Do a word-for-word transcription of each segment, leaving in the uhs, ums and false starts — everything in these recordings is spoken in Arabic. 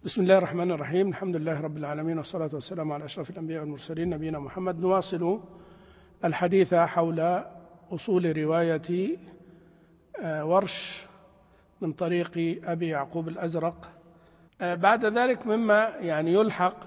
بسم الله الرحمن الرحيم. الحمد لله رب العالمين، والصلاة والسلام على أشرف الأنبياء والمرسلين نبينا محمد. نواصل الحديث حول أصول رواية ورش من طريق أبي يعقوب الأزرق. بعد ذلك مما يعني يلحق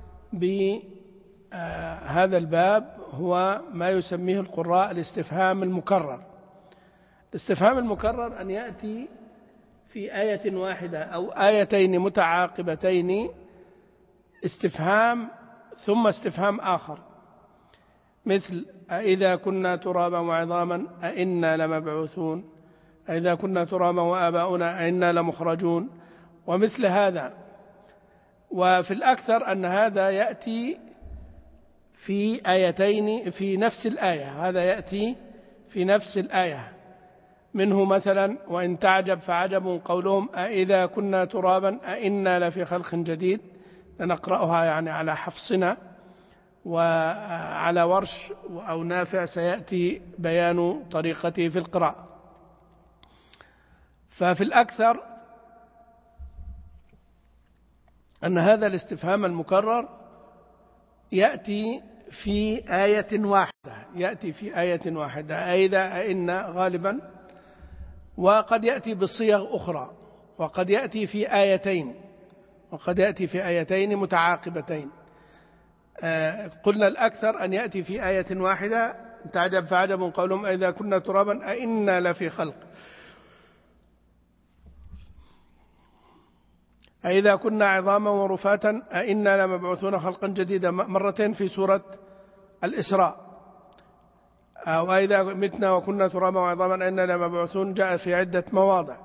بهذا الباب هو ما يسميه القراء الاستفهام المكرر. الاستفهام المكرر أن يأتي في آية واحدة أو آيتين متعاقبتين استفهام ثم استفهام آخر، مثل أإذا كنا ترابا وعظاما أإنا لمبعوثون، أإذا كنا ترابا وآباؤنا أإنا لمخرجون، ومثل هذا. وفي الأكثر أن هذا يأتي في آيتين في نفس الآية، هذا يأتي في نفس الآية. منه مثلا وإن تعجب فعجب قولهم أإذا كنا ترابا أإنا لفي خلق جديد، لنقرأها يعني على حفصنا، وعلى ورش أو نافع سيأتي بيان طريقته في القراءة. ففي الأكثر أن هذا الاستفهام المكرر يأتي في آية واحدة، يأتي في آية واحدة أإذا أإنا غالبا، وقد يأتي بصيغ أخرى، وقد يأتي في آيتين، وقد يأتي في آيتين متعاقبتين. آه قلنا الأكثر أن يأتي في آية واحدة، تعجب فعجب قولهم أإذا كنا ترابا أإنا لفي خلق، أإذا كنا عظاما ورفاتا أإنا لمبعوثون خلقا جديدا، مرتين في سورة الإسراء. وإذا متنا وكنا ترابا وعظاما أإنا لمبعوثون جاء في عدة مواضع،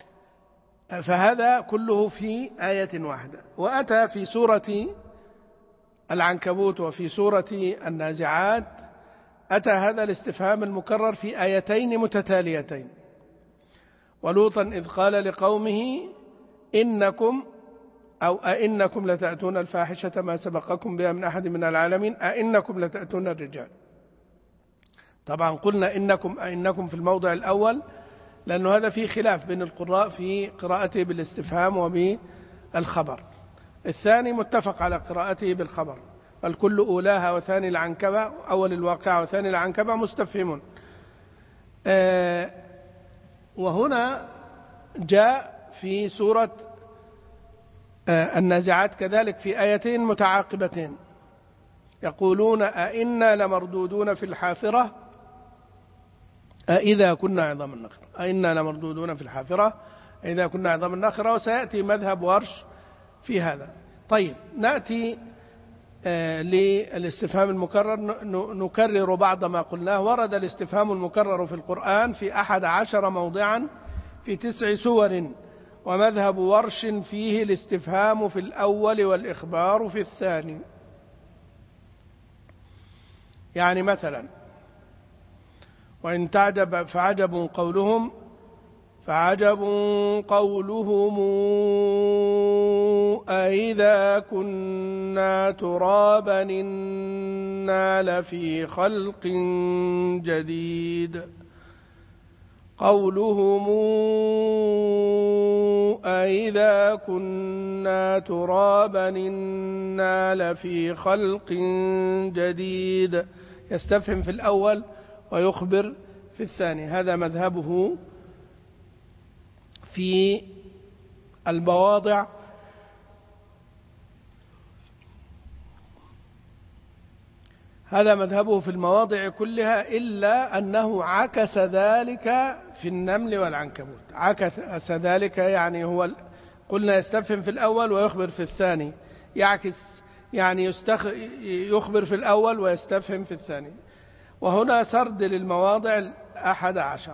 فهذا كله في آية واحدة. وأتى في سورة العنكبوت وفي سورة النازعات أتى هذا الاستفهام المكرر في آيتين متتاليتين. ولوطا إذ قال لقومه إنكم أو أئنكم لتأتون الفاحشة ما سبقكم بها من أحد من العالمين أئنكم لتأتون الرجال. طبعا قلنا إنكم أئنكم في الموضع الأول لأنه هذا فيه خلاف بين القراء في قراءته بالاستفهام وبالخبر. الثاني متفق على قراءته بالخبر، الكل أولاها وثاني العنكبة، أول الواقعة وثاني العنكبة مستفهمون. آه وهنا جاء في سورة آه النازعات كذلك في آيتين متعاقبتين، يقولون أئنا لمردودون في الحافرة أإذا كنا عظاما نخرة، أئنا لمردودون في الحافرة إذا كنا عظاما نخرة. وسيأتي مذهب ورش في هذا. طيب نأتي آه للاستفهام المكرر، نكرر بعض ما قلناه. ورد الاستفهام المكرر في القرآن في أحد عشر موضعا في تسع سور، ومذهب ورش فيه الاستفهام في الأول والإخبار في الثاني. يعني مثلا وإن تعجب فعجب قولهم فعجب قولهم أإذا كنا ترابا إنا لفي خلق جديد، قولهم أإذا كنا ترابا إنا لفي خلق جديد، يستفهم في الأول ويخبر في الثاني. هذا مذهبه في المواضع هذا مذهبه في المواضع كلها، إلا أنه عكس ذلك في النمل والعنكبوت. عكس ذلك يعني هو قلنا يستفهم في الأول ويخبر في الثاني، يعكس يعني يستخ... يخبر في الأول ويستفهم في الثاني. وهنا سرد للمواضع الأحد عشر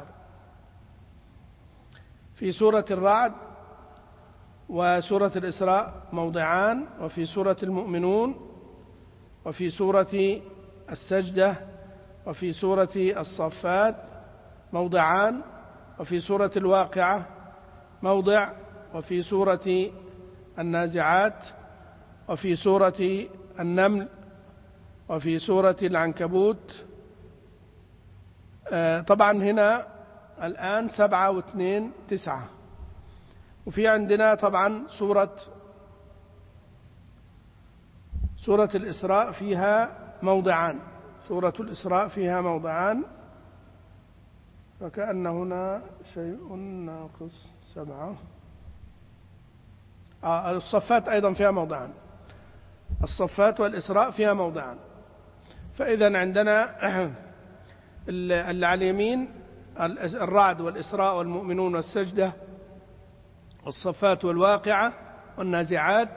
في سورة الرعد وسورة الإسراء موضعان، وفي سورة المؤمنون، وفي سورة السجدة، وفي سورة الصفات موضعان، وفي سورة الواقعة موضع، وفي سورة النازعات، وفي سورة النمل، وفي سورة العنكبوت. طبعا هنا الآن سبعة واثنين تسعة. وفي عندنا طبعا سورة سورة الإسراء فيها موضعان سورة الإسراء فيها موضعان فكأن هنا شيء ناقص سبعة. آه الصفات أيضا فيها موضعان الصفات والإسراء فيها موضعان. فإذا عندنا اللي على اليمين الرعد والإسراء والمؤمنون والسجدة والصفات والواقعة والنازعات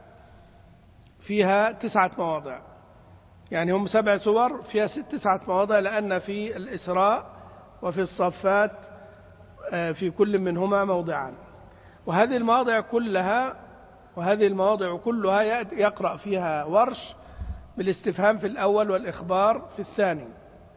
فيها تسعة مواضع، يعني هم سبع سور فيها تسعة مواضع، لأن في الإسراء وفي الصفات في كل منهما موضعان. وهذه المواضع كلها وهذه المواضع كلها يقرأ فيها ورش بالاستفهام في الأول والإخبار في الثاني.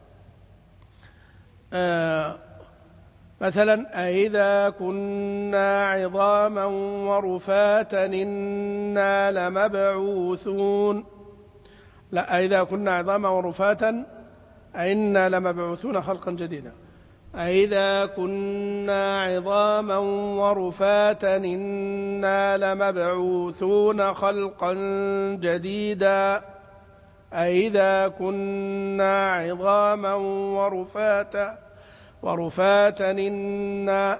آه مثلا أإذا كنا عظاما ورفاتا إنا لمبعوثون، لا أإذا كنا عظاما ورفاتا أئنا لمبعوثون خلقا جديدا. أإذا كنا عظاما ورفاتا إنا لمبعوثون خلقا جديدا. أإذا كنا عظاما ورفاتا ورفاتا إنا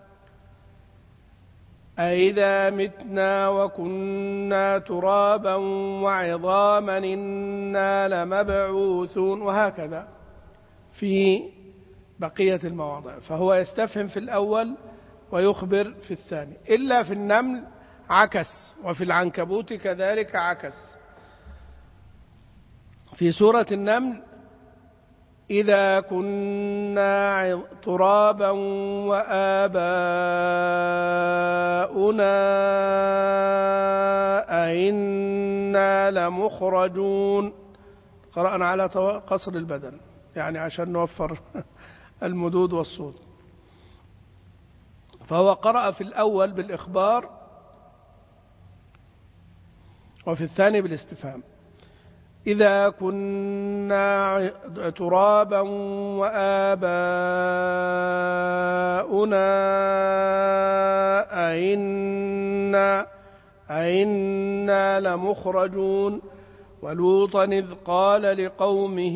أإذا متنا وكنا ترابا وعظاما إنا لمبعوثون، وهكذا في بقية المواضع. فهو يستفهم في الأول ويخبر في الثاني، إلا في النمل عكس، وفي العنكبوت كذلك عكس. في سورة النمل إذا كنا ترابا وآباؤنا أئنا لمخرجون، قرأنا على قصر البدن يعني عشان نوفر المدود والصوت. فهو قرأ في الأول بالإخبار وفي الثاني بالاستفهام. إذا كنا ترابا وآباؤنا أئنا أئنا لمخرجون. ولوطا إذ قال لقومه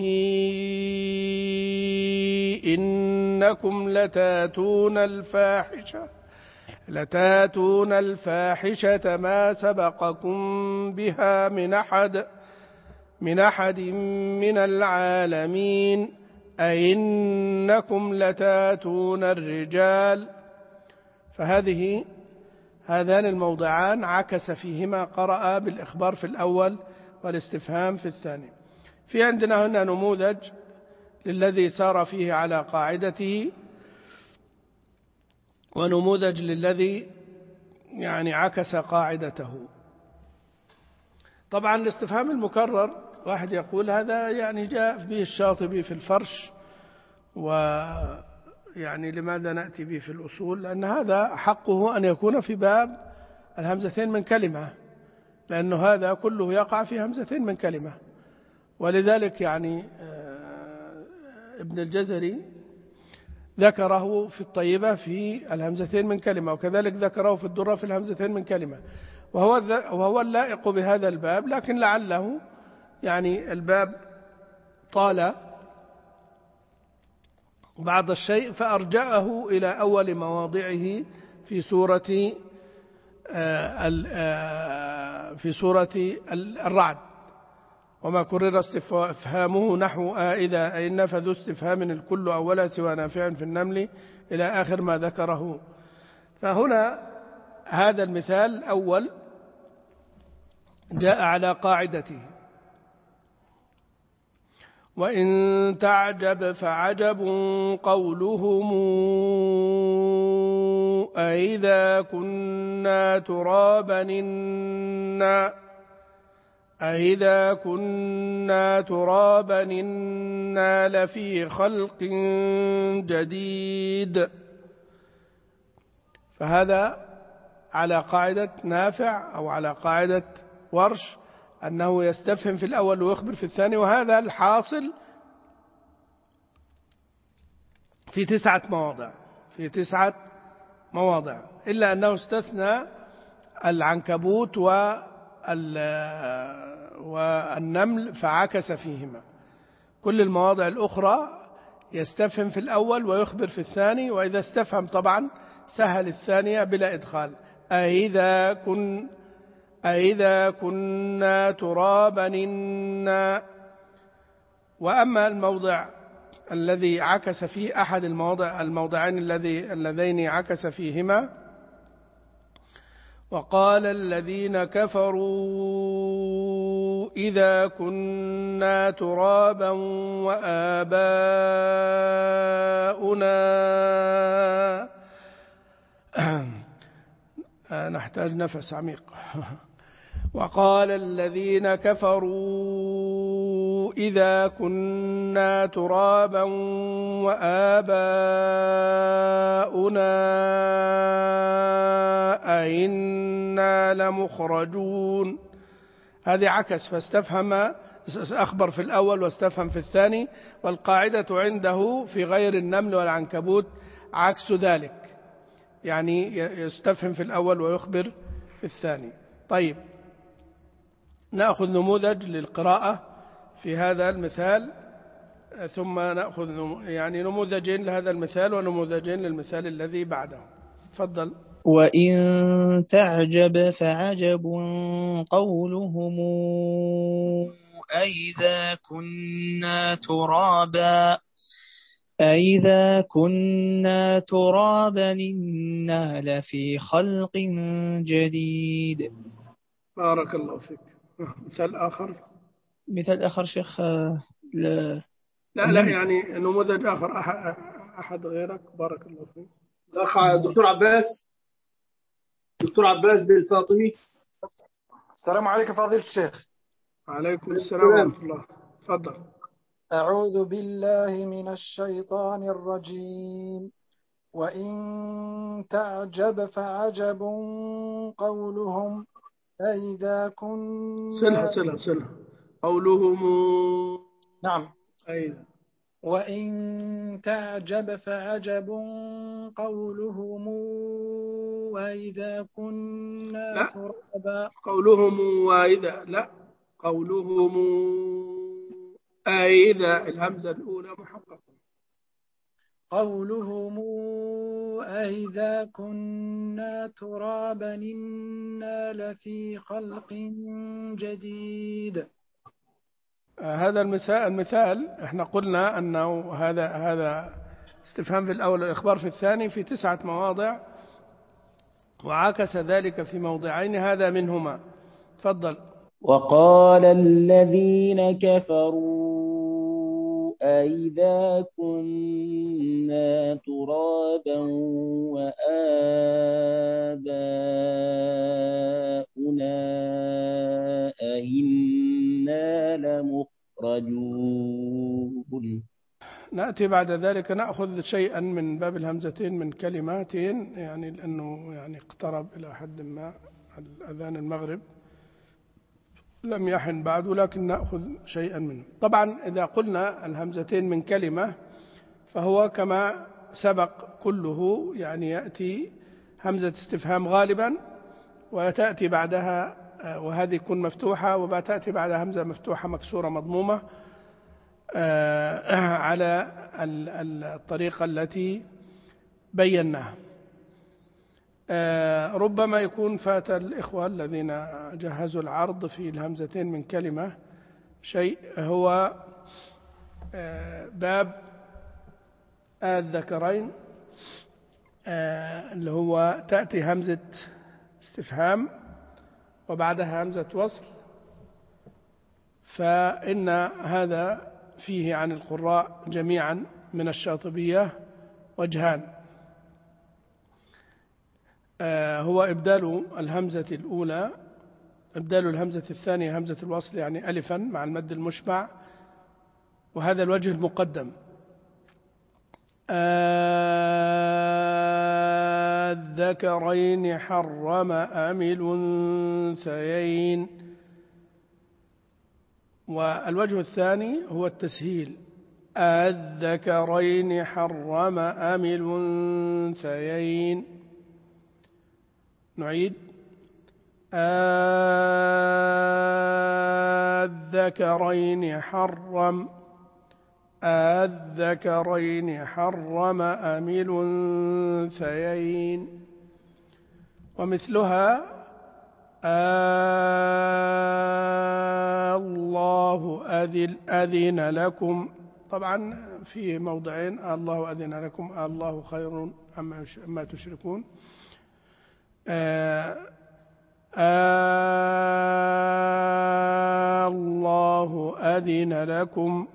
إنكم لتاتون الفاحشة لتاتون الفاحشة ما سبقكم بها من أحد من أحد من العالمين أئنكم لتاتون الرجال. فهذه هذان الموضعان عكس فيهما، قرأ بالإخبار في الأول والاستفهام في الثاني. في عندنا هنا نموذج للذي سار فيه على قاعدته، ونموذج للذي يعني عكس قاعدته. طبعا الاستفهام المكرر واحد يقول هذا يعني جاء به الشاطبي في الفرش، ويعني لماذا نأتي به في الأصول؟ لأن هذا حقه أن يكون في باب الهمزتين من كلمة، لأنه هذا كله يقع في همزتين من كلمة. ولذلك يعني ابن الجزري ذكره في الطيبة في الهمزتين من كلمة، وكذلك ذكره في الدرة في الهمزتين من كلمة، وهو وهو اللائق بهذا الباب. لكن لعله يعني الباب طال بعض الشيء فأرجعه إلى أول مواضعه في سورة في سورة الرعد. وما كرر استفهامه نحو إذا أي نفذ استفهام الكل أولا سوى نافع في النمل إلى آخر ما ذكره. فهنا هذا المثال الأول جاء على قاعدته. وإن تعجب فعجب قولهم أئذا كنا ترابا إنا أئذا كنا ترابا إنا لفي خلق جديد. فهذا على قاعدة نافع أو على قاعدة ورش أنه يستفهم في الأول ويخبر في الثاني، وهذا الحاصل في تسعة مواضع في تسعة مواضع إلا أنه استثنى العنكبوت والنمل فعكس فيهما. كل المواضع الأخرى يستفهم في الأول ويخبر في الثاني، وإذا استفهم طبعا سهل الثانية بلا إدخال. أإذا كن أإذا كنا ترابا إنا. وأما الموضع الذي عكس فيه أحد المواضع الموضعين الذي اللذين عكس فيهما، وقال الذين كفروا إذا كنا ترابا وآباؤنا نحتاج نفس عميق. وقال الذين كفروا إذا كنا ترابا وآباؤنا أئنا لمخرجون. هذه عكس، فاستفهم أخبر في الأول واستفهم في الثاني. والقاعدة عنده في غير النمل والعنكبوت عكس ذلك، يعني يستفهم في الأول ويخبر في الثاني. طيب، نأخذ نموذج للقراءة في هذا المثال، ثم نأخذ يعني نموذجين لهذا المثال ونموذجين للمثال الذي بعده. تفضل. وإن تعجب فعجب قولهم أئذا كنا ترابا أئذا كنا ترابا إنا لفي خلق جديد. بارك الله فيك. مثال آخر. مثال آخر شيخ. لا لا, لا يعني نموذج آخر أحد, أحد غيرك. بارك الله فيك. الأخ دكتور عباس دكتور عباس بالفاطمي. السلام عليكم فضيلة الشيخ. وعليكم السلام ورحمة الله. تفضل. أعوذ بالله من الشيطان الرجيم. وإن تعجب فعجب قولهم أئذا كنا سلها سلها سلها قولهم. نعم. أئذا. وإن تعجب فعجب قولهم وإذا كنا ترابا. قولهم وإذا لا قولهم أئذا، الهمزة الأولى محققة. قولهم أئذا كنا ترابا إنا لفي خلق جديد. هذا المثال المثال احنا قلنا أنه هذا هذا استفهام في الأول والإخبار في الثاني في تسعة مواضع، وعكس ذلك في موضعين، هذا منهما. تفضل. وقال الذين كفروا أئذا كنا ترابا وآباؤنا أئنا لمخرجون. نأتي بعد ذلك نأخذ شيئا من باب الهمزتين من كلماتين، يعني لأنه يعني اقترب إلى حد ما الأذان المغرب، لم يحن بعد، لكن نأخذ شيئا منه. طبعا إذا قلنا الهمزتين من كلمة فهو كما سبق كله، يعني يأتي همزة استفهام غالبا وتأتي بعدها، وهذه تكون مفتوحة، وتأتي بعدها همزة مفتوحة مكسورة مضمومة على الطريقة التي بيناها. ربما يكون فات الإخوة الذين جهزوا العرض في الهمزتين من كلمة شيء، هو باب الذكرين، اللي هو تأتي همزة استفهام وبعدها همزة وصل، فإن هذا فيه عن القراء جميعا من الشاطبية وجهان. هو إبدال الهمزة الأولى إبدال الهمزة الثانية همزة الوصل، يعني ألفا مع المد المشبع، وهذا الوجه المقدم. الذكرين حرم أم الأنثيين. والوجه الثاني هو التسهيل، الذكرين حرم أم الأنثيين. نعيد. الذكرين حرم الذكرين حرم أم الأنثيين. ومثلها الله أذن لكم، طبعا في موضعين، الله أذن لكم الله خير أما تشركون. الله أذن لكم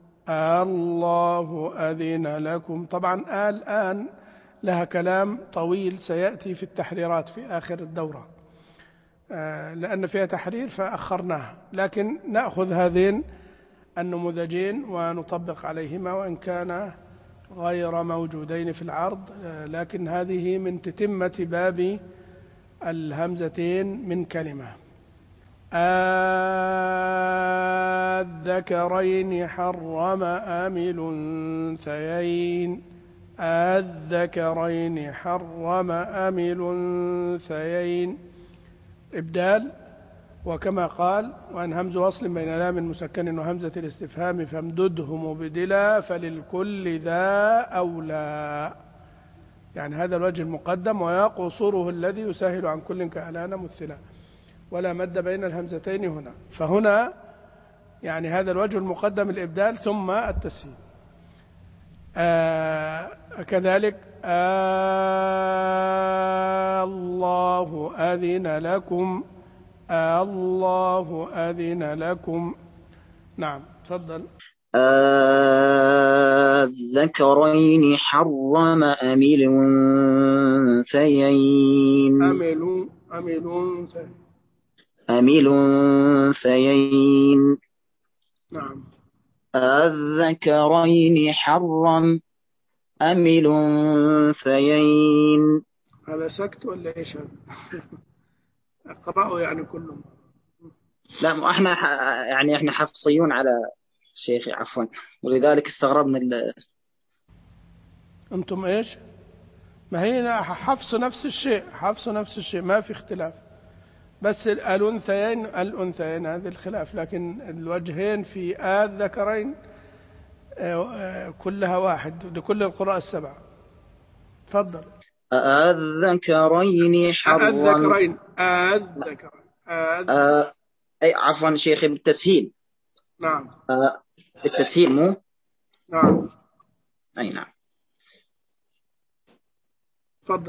الله أذن لكم. طبعا الآن لها كلام طويل سيأتي في التحريرات في آخر الدورة، لأن فيها تحرير فأخرناها، لكن نأخذ هذين النموذجين ونطبق عليهما وإن كان غير موجودين في العرض، لكن هذه من تتمة باب الهمزتين من كلمة. الذكرين حرم أم الأنثيين الذكرين حرم أم الأنثيين. إبدال. وكما قال وأن همز وصل بين لام مسكن وهمزة الاستفهام فامدده مبدلا فللكل ذا أولى، يعني هذا الوجه المقدم، ويقصره الذي يسهل عن كل كألان مثلا، ولا مد بين الهمزتين هنا. فهنا يعني هذا الوجه المقدم الإبدال ثم التسهيل. آه كذلك آه الله أذن لكم آه الله أذن لكم. نعم تفضل. الذكرين حرم أم الأنثيين أمل أمل أم الأنثيين. نعم. الذكرين حرم أم الأنثيين. هذا سكت ولا إيش هذا؟ اقرأوا يعني كلهم. لا احنا يعني احنا حفصيون على شيخي عفوا، ولذلك استغربنا ال... أنتم إيش؟ ما هي حفص نفس الشيء، حفص نفس الشيء ما في اختلاف، بس الأنثيين الأنثيين هذا الخلاف، لكن الوجهين في الذكرين كلها واحد لكل القراء السبعة. تفضل. الذكرين حرم الذكرين الذكرين آه... أي عفوا شيخي بالتسهيل. نعم. آه... بالتسهيل مو. نعم. أي نعم. تفضل.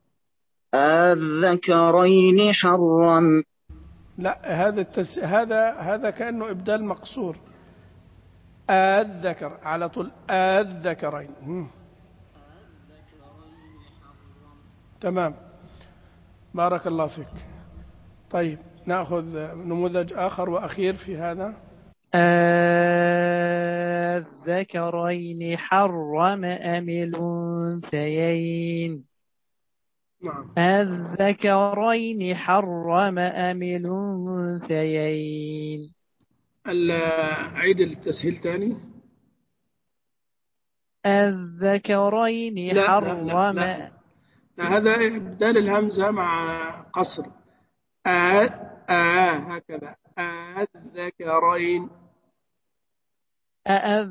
الذكرين حرم. لا هذا التس... هذا هذا كأنه إبدال مقصور. الذكر على طول الذكرين. تمام بارك الله فيك. طيب نأخذ نموذج آخر وأخير في هذا. الذكرين حرم أم الأنثيين. نعم. الذكرين حرم أم الأنثيين. عيد التسهيل تاني. الذكرين لا حرم لا لا لا. لا هذا إبدال الهمزة مع قصر. آ آ هكذا الذكرين. أأذ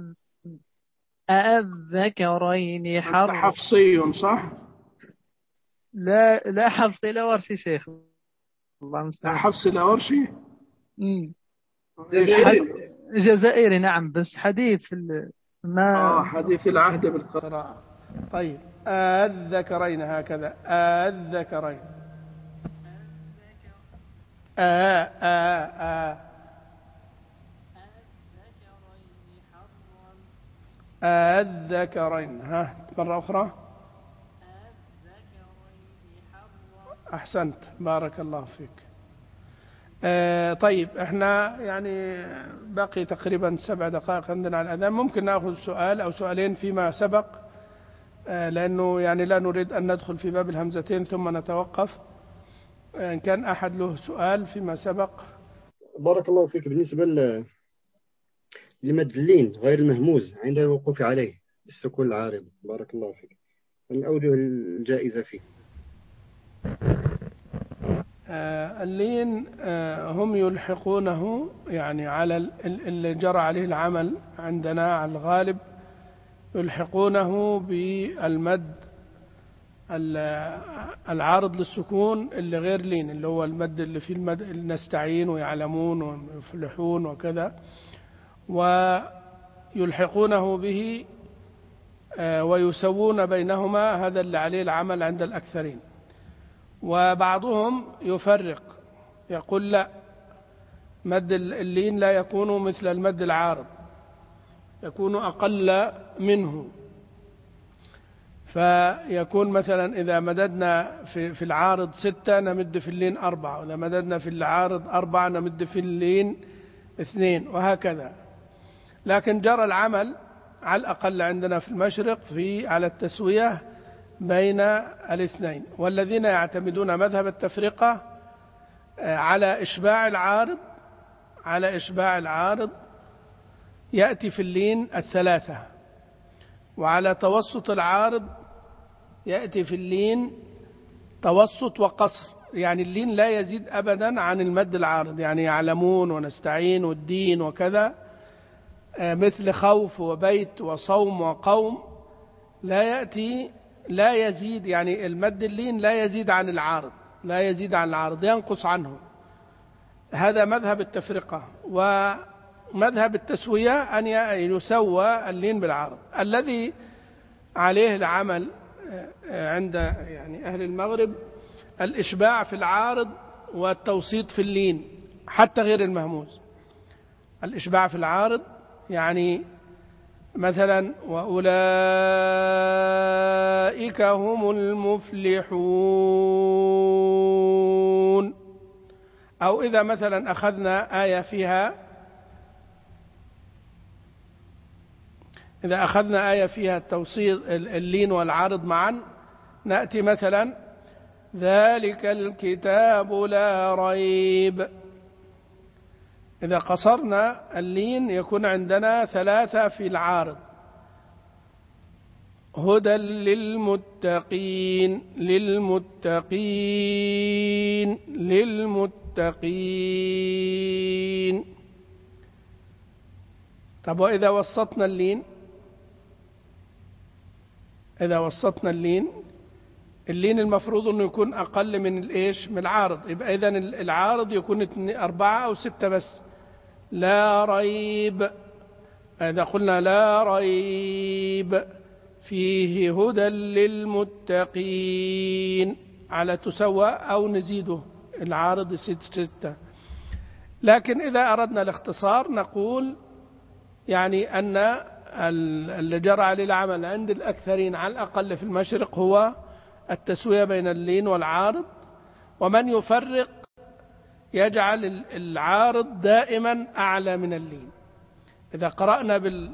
أأذكرين حرم. حفصي صح؟ لا لا حفصي لا ورشي شيخ. الله المستعان. لا حفصي لا ورشي. جزائري. جزائري نعم، بس حديث في ال... ما آه حديث العهد بالقراءة. طيب الذكرين هكذا الذكرين. آه آه آه الذكرين. ها مرة أخرى. أحسنت بارك الله فيك. آه طيب احنا يعني باقي تقريبا سبع دقائق عندنا على الأذان، ممكن نأخذ سؤال أو سؤالين فيما سبق، آه لأنه يعني لا نريد أن ندخل في باب الهمزتين ثم نتوقف. آه إن كان أحد له سؤال فيما سبق. بارك الله فيك. بالنسبة لمد اللين غير المهموز عند الوقوف عليه بالسكون العارض، بارك الله فيك، الأوجه الجائزة فيه. اللين هم يلحقونه يعني على اللي جرى عليه العمل عندنا على الغالب، يلحقونه بالمد العارض للسكون اللي غير لين، اللي هو المد اللي فيه المد نستعين ويعلمون ويفلحون وكذا، ويلحقونه به ويسوون بينهما، هذا اللي عليه العمل عند الأكثرين. وبعضهم يفرق يقول لا، مد اللين لا يكون مثل المد العارض، يكون أقل منه، فيكون مثلا إذا مددنا في, في العارض ستة نمد في اللين أربعة، وإذا مددنا في العارض أربعة نمد في اللين اثنين، وهكذا. لكن جرى العمل على الأقل عندنا في المشرق في على التسوية بين الاثنين. والذين يعتمدون مذهب التفرقة على إشباع العارض على إشباع العارض يأتي في اللين الثلاثة، وعلى توسط العارض يأتي في اللين توسط وقصر، يعني اللين لا يزيد أبدا عن المد العارض، يعني يعلمون ونستعين والدين وكذا، مثل خوف وبيت وصوم وقوم، لا يأتي لا يزيد، يعني المد اللين لا يزيد عن العارض لا يزيد عن العارض ينقص عنه. هذا مذهب التفرقة. ومذهب التسوية أن يسوى اللين بالعارض. الذي عليه العمل عند يعني أهل المغرب الإشباع في العارض والتوسيط في اللين، حتى غير المهموز. الإشباع في العارض يعني مثلا وأولئك هم المفلحون، أو إذا مثلا أخذنا آية فيها إذا أخذنا آية فيها التوسيط اللين والعارض معا، نأتي مثلا ذلك الكتاب لا ريب. إذا قصرنا اللين يكون عندنا ثلاثة في العارض، هدى للمتقين للمتقين للمتقين. طب وإذا وسطنا اللين إذا وسطنا اللين اللين المفروض أنه يكون أقل من الإيش من العارض، يبقى إذن العارض يكون أربعة أو ستة بس. لا ريب، إذا قلنا لا ريب فيه هدى للمتقين على تسوى أو نزيده العارض ست ستة. لكن إذا أردنا الاختصار نقول يعني أن اللي جرى عليه العمل عند الأكثرين على الأقل في المشرق هو التسوية بين اللين والعارض. ومن يفرق يجعل العارض دائما أعلى من اللين. إذا قرأنا بال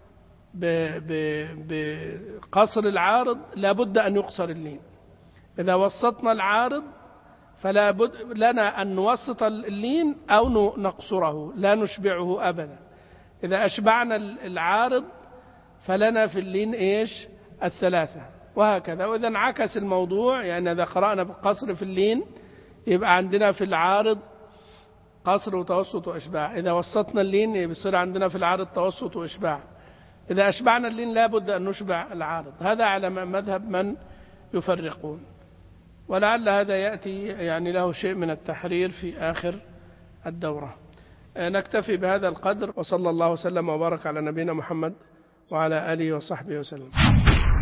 بقصر العارض لابد أن يقصر اللين. إذا وسطنا العارض فلا بد لنا أن نوسط اللين أو نقصره، لا نشبعه أبدا. إذا أشبعنا العارض فلنا في اللين إيش الثلاثة، وهكذا. وإذا انعكس الموضوع، يعني إذا قرأنا بالقصر في اللين يبقى عندنا في العارض قصر وتوسط وإشباع. إذا وسطنا اللين يصير عندنا في العارض توسط وإشباع. إذا أشبعنا اللين لابد أن نشبع العارض. هذا على مذهب من يفرقون، ولعل هذا يأتي يعني له شيء من التحرير في آخر الدورة. نكتفي بهذا القدر، وصلى الله وسلم وبارك على نبينا محمد وعلى آله وصحبه وسلم.